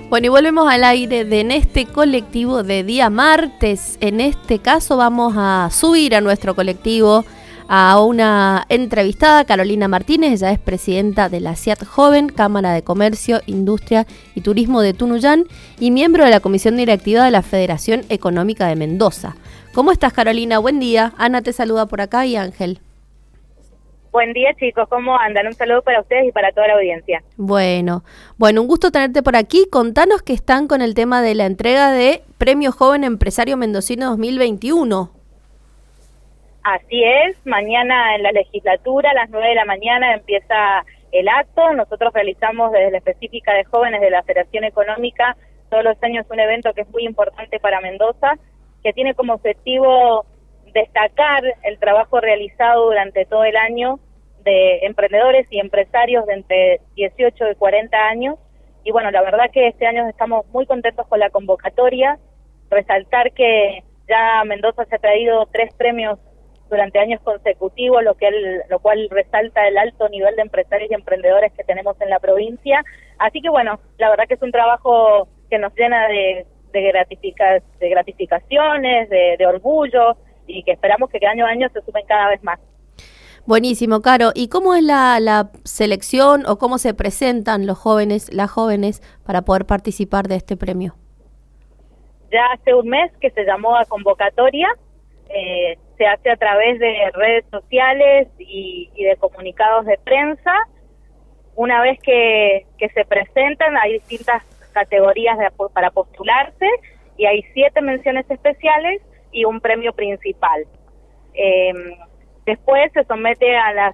Bueno, y volvemos al aire de en este colectivo de día martes. En este caso vamos a subir a nuestro colectivo a una entrevistada, Carolina Martínez. Ella es presidenta de la CIAT Joven, Cámara de Comercio, Industria y Turismo de Tunuyán, y miembro de la Comisión Directiva de la Federación Económica de Mendoza. ¿Cómo estás, Carolina? Buen día. Ana te saluda por acá y Ángel. Buen día, chicos, ¿cómo andan? Un saludo para ustedes y para toda la audiencia. Bueno, un gusto tenerte por aquí. Contanos que están con el tema de la entrega de Premio Joven Empresario Mendocino 2021. Así es, mañana en la legislatura a las 9 de la mañana empieza el acto. Nosotros realizamos desde la específica de jóvenes de la Federación Económica todos los años un evento que es muy importante para Mendoza, que tiene como objetivo destacar el trabajo realizado durante todo el año de emprendedores y empresarios de entre 18 y 40 años. Y bueno, la verdad que este año estamos muy contentos con la convocatoria. Resaltar que ya Mendoza se ha traído 3 premios durante años consecutivos, lo cual resalta el alto nivel de empresarios y emprendedores que tenemos en la provincia. Así que bueno, la verdad que es un trabajo que nos llena de gratificaciones, de orgullo, y que esperamos que año a año se sumen cada vez más. Buenísimo, Caro. ¿Y cómo es la selección o cómo se presentan las jóvenes para poder participar de este premio? Ya hace un mes que se llamó a convocatoria, se hace a través de redes sociales y de comunicados de prensa. Una vez que se presentan, hay distintas categorías para postularse, y hay 7 menciones especiales y un premio principal. Después se somete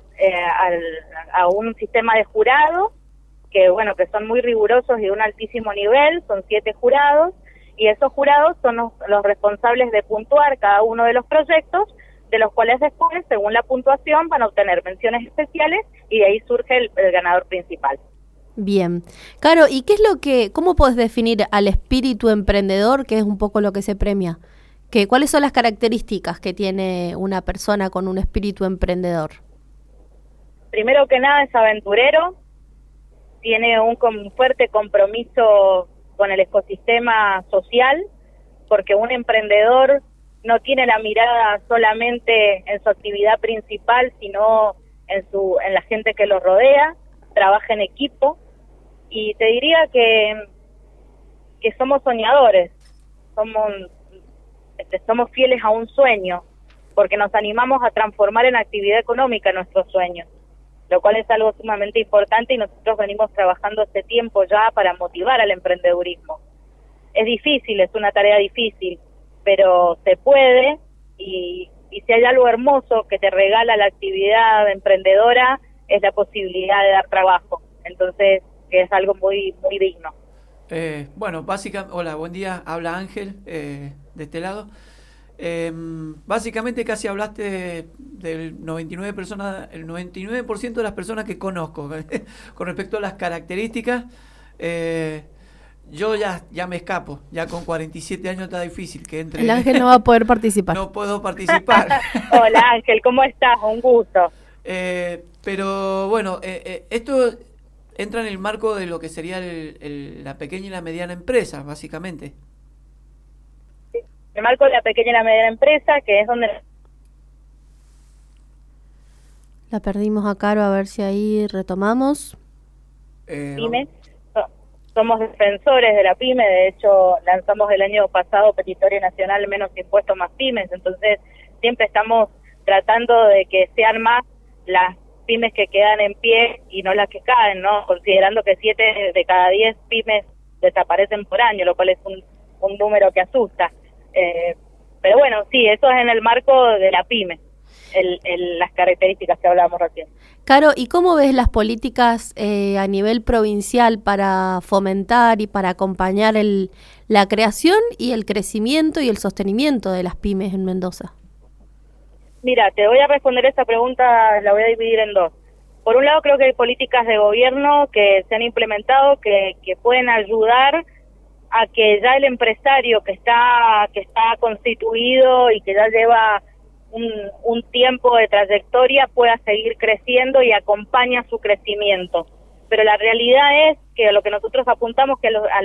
a un sistema de jurado que son muy rigurosos y de un altísimo nivel. Son 7 jurados, y esos jurados son los responsables de puntuar cada uno de los proyectos, de los cuales después, según la puntuación, van a obtener menciones especiales, y de ahí surge el ganador principal. Bien. Caro, ¿y cómo podés definir al espíritu emprendedor, que es un poco lo que se premia? ¿Cuáles son las características que tiene una persona con un espíritu emprendedor? Primero que nada es aventurero, tiene un fuerte compromiso con el ecosistema social, porque un emprendedor no tiene la mirada solamente en su actividad principal, sino en la gente que lo rodea, trabaja en equipo, y te diría que somos soñadores, somos fieles a un sueño, porque nos animamos a transformar en actividad económica nuestros sueños, lo cual es algo sumamente importante, y nosotros venimos trabajando este tiempo ya para motivar al emprendedurismo. Es difícil, es una tarea difícil, pero se puede, y si hay algo hermoso que te regala la actividad emprendedora, es la posibilidad de dar trabajo. Entonces, que es algo muy, muy digno. Hola, buen día, habla Ángel, de este lado. Básicamente casi hablaste del 99%, el 99% de las personas que conozco con respecto a las características. Yo ya me escapo, ya con 47 años está difícil que entre. El Ángel no va a poder participar. No puedo participar. Hola Ángel, ¿cómo estás? Un gusto. Pero bueno, esto entra en el marco de lo que sería la pequeña y la mediana empresa, básicamente. El marco de la pequeña y la mediana empresa, que es donde... La perdimos a Caro, a ver si ahí retomamos. PYME. Somos defensores de la PYME, de hecho lanzamos el año pasado Petitorio Nacional Menos Impuestos Más Pymes, entonces siempre estamos tratando de que sean más las pymes que quedan en pie y no las que caen, ¿no? Considerando que 7 de cada 10 pymes desaparecen por año, lo cual es un número que asusta. Pero bueno, sí, eso es en el marco de la PYME, las características que hablábamos recién. Caro, ¿y cómo ves las políticas a nivel provincial para fomentar y para acompañar la creación y el crecimiento y el sostenimiento de las pymes en Mendoza? Mira, te voy a responder esta pregunta, la voy a dividir en 2. Por un lado, creo que hay políticas de gobierno que se han implementado que pueden ayudar a que ya el empresario que está constituido y que ya lleva un tiempo de trayectoria pueda seguir creciendo y acompaña su crecimiento. Pero la realidad es que a lo que nosotros apuntamos, que a los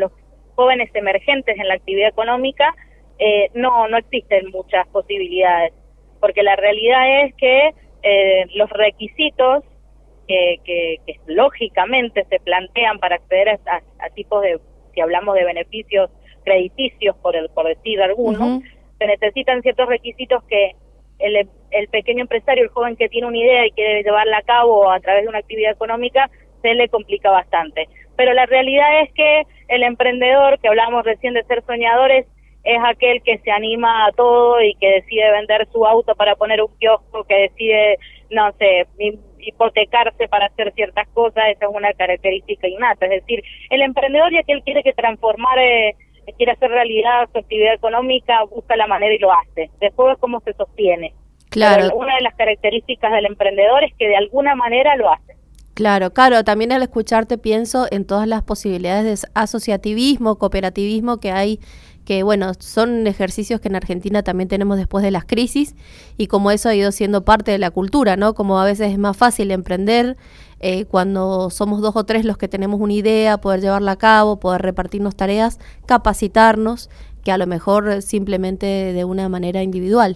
jóvenes emergentes en la actividad económica, no existen muchas posibilidades, porque la realidad es que los requisitos que lógicamente se plantean para acceder a tipos de, si hablamos de beneficios crediticios, por decir algunos, se necesitan ciertos requisitos que el pequeño empresario, el joven que tiene una idea y quiere llevarla a cabo a través de una actividad económica, se le complica bastante. Pero la realidad es que el emprendedor, que hablábamos recién de ser soñadores, es aquel que se anima a todo y que decide vender su auto para poner un kiosco, que decide, no sé, hipotecarse para hacer ciertas cosas. Esa es una característica innata. Es decir, el emprendedor, ya que él quiere quiere hacer realidad su actividad económica, busca la manera y lo hace. Después, cómo se sostiene. Claro. Pero una de las características del emprendedor es que de alguna manera lo hace. Claro, también al escucharte pienso en todas las posibilidades de asociativismo, cooperativismo que hay, que bueno, son ejercicios que en Argentina también tenemos después de las crisis, y como eso ha ido siendo parte de la cultura, ¿no? Como a veces es más fácil emprender cuando somos 2 o 3 los que tenemos una idea, poder llevarla a cabo, poder repartirnos tareas, capacitarnos, que a lo mejor simplemente de una manera individual.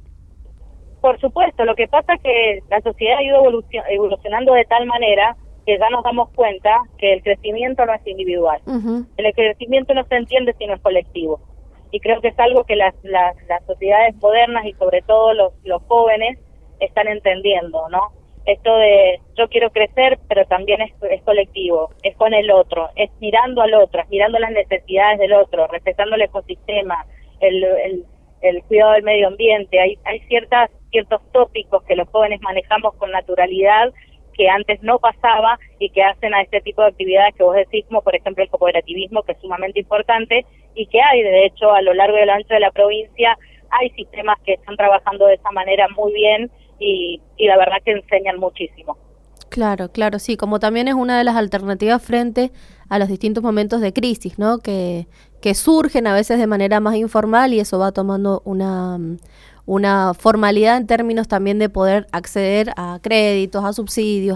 Por supuesto, lo que pasa es que la sociedad ha ido evolucionando de tal manera que ya nos damos cuenta que el crecimiento no es individual. El crecimiento no se entiende si no es colectivo. Y creo que es algo que las sociedades modernas y sobre todo los jóvenes están entendiendo, ¿no? Esto de yo quiero crecer, pero también es colectivo, es con el otro, es mirando al otro, es mirando las necesidades del otro, respetando el ecosistema, el cuidado del medio ambiente. Hay ciertos tópicos que los jóvenes manejamos con naturalidad que antes no pasaba y que hacen a este tipo de actividades que vos decís, como por ejemplo el cooperativismo, que es sumamente importante y que hay, de hecho, a lo largo y a lo ancho de la provincia, hay sistemas que están trabajando de esa manera muy bien y la verdad que enseñan muchísimo. Claro, sí, como también es una de las alternativas frente a los distintos momentos de crisis, ¿no? Que surgen a veces de manera más informal y eso va tomando una formalidad en términos también de poder acceder a créditos, a subsidios,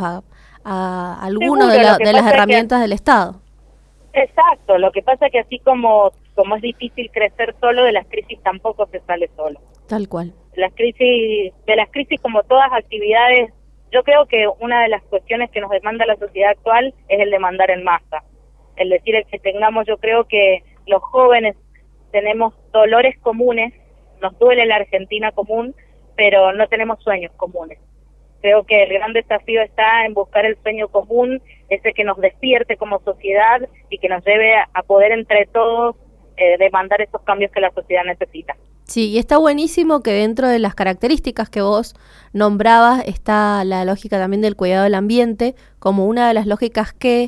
a algunas de las herramientas del Estado. Exacto, lo que pasa es que así como es difícil crecer solo, de las crisis tampoco se sale solo. Tal cual. De las crisis, como todas actividades, yo creo que una de las cuestiones que nos demanda la sociedad actual es el demandar en masa. Es decir, el que tengamos, yo creo que los jóvenes tenemos dolores comunes, nos duele la Argentina común, pero no tenemos sueños comunes. Creo que el gran desafío está en buscar el sueño común, ese que nos despierte como sociedad y que nos lleve a poder entre todos demandar esos cambios que la sociedad necesita. Sí, y está buenísimo que dentro de las características que vos nombrabas está la lógica también del cuidado del ambiente, como una de las lógicas que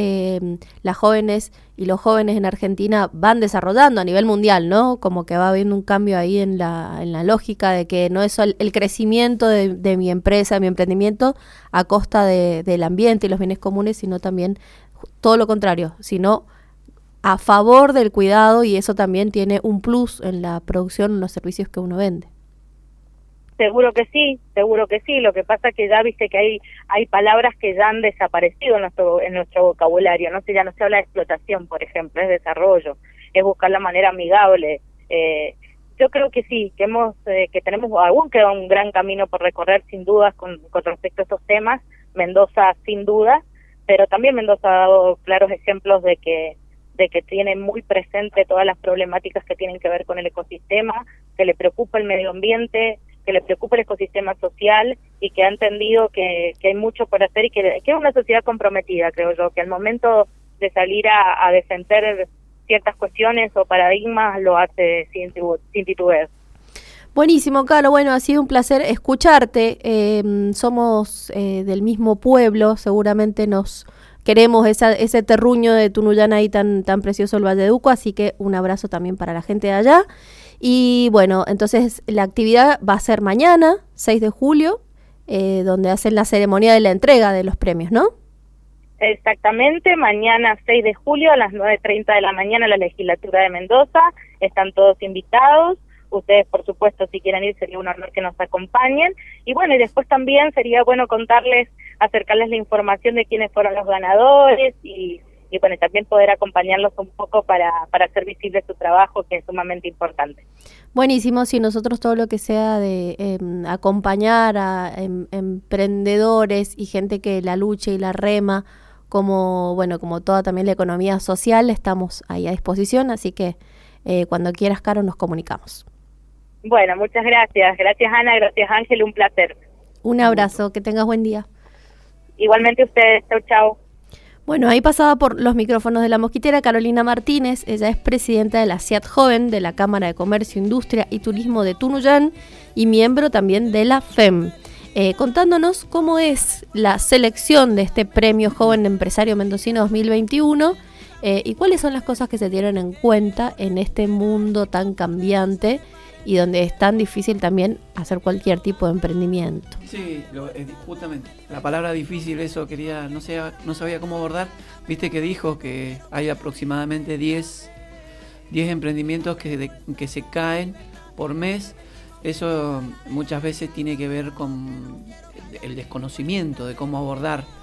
las jóvenes y los jóvenes en Argentina van desarrollando a nivel mundial, ¿no? Como que va habiendo un cambio ahí en la lógica de que no es el crecimiento de mi empresa, de mi emprendimiento a costa del ambiente y los bienes comunes, sino también todo lo contrario, sino a favor del cuidado, y eso también tiene un plus en la producción, en los servicios que uno vende. Seguro que sí. Lo que pasa es que ya viste que hay palabras que ya han desaparecido en nuestro vocabulario. Ya no se habla de explotación, por ejemplo, es desarrollo, es buscar la manera amigable. Yo creo que sí, que tenemos aún queda un gran camino por recorrer, sin dudas, con respecto a estos temas. Mendoza, sin duda, pero también Mendoza ha dado claros ejemplos de que tiene muy presente todas las problemáticas que tienen que ver con el ecosistema, que le preocupa el medio ambiente, que le preocupa el ecosistema social y que ha entendido que hay mucho por hacer y que es una sociedad comprometida, creo yo, que al momento de salir a defender ciertas cuestiones o paradigmas lo hace sin titubear. Buenísimo, Caro. Bueno, ha sido un placer escucharte. Somos del mismo pueblo, seguramente nos queremos ese terruño de Tunuyán ahí tan precioso, el Valle de Uco, así que un abrazo también para la gente de allá. Y bueno, entonces la actividad va a ser mañana, 6 de julio, donde hacen la ceremonia de la entrega de los premios, ¿no? Exactamente, mañana 6 de julio a las 9:30 de la mañana en la legislatura de Mendoza, están todos invitados. Ustedes, por supuesto, si quieren ir, sería un honor que nos acompañen. Y bueno, y después también sería bueno acercarles la información de quiénes fueron los ganadores y bueno, también poder acompañarlos un poco para hacer visible su trabajo, que es sumamente importante. Buenísimo, sí, nosotros todo lo que sea de acompañar a emprendedores y gente que la lucha y la rema, como toda también la economía social, estamos ahí a disposición, así que cuando quieras, Caro, nos comunicamos. Bueno, muchas gracias. Gracias, Ana, gracias, Ángel, un placer. Un abrazo, que tengas buen día. Igualmente ustedes, chau, chau. Bueno, ahí pasaba por los micrófonos de La Mosquitera Carolina Martínez. Ella es presidenta de la CIAT Joven, de la Cámara de Comercio, Industria y Turismo de Tunuyán y miembro también de la FEM, contándonos cómo es la selección de este Premio Joven Empresario Mendocino 2021 y cuáles son las cosas que se tienen en cuenta en este mundo tan cambiante y donde es tan difícil también hacer cualquier tipo de emprendimiento. Sí, justamente, la palabra difícil, eso no sabía cómo abordar. Viste que dijo que hay aproximadamente 10 emprendimientos que se caen por mes. Eso muchas veces tiene que ver con el desconocimiento de cómo abordar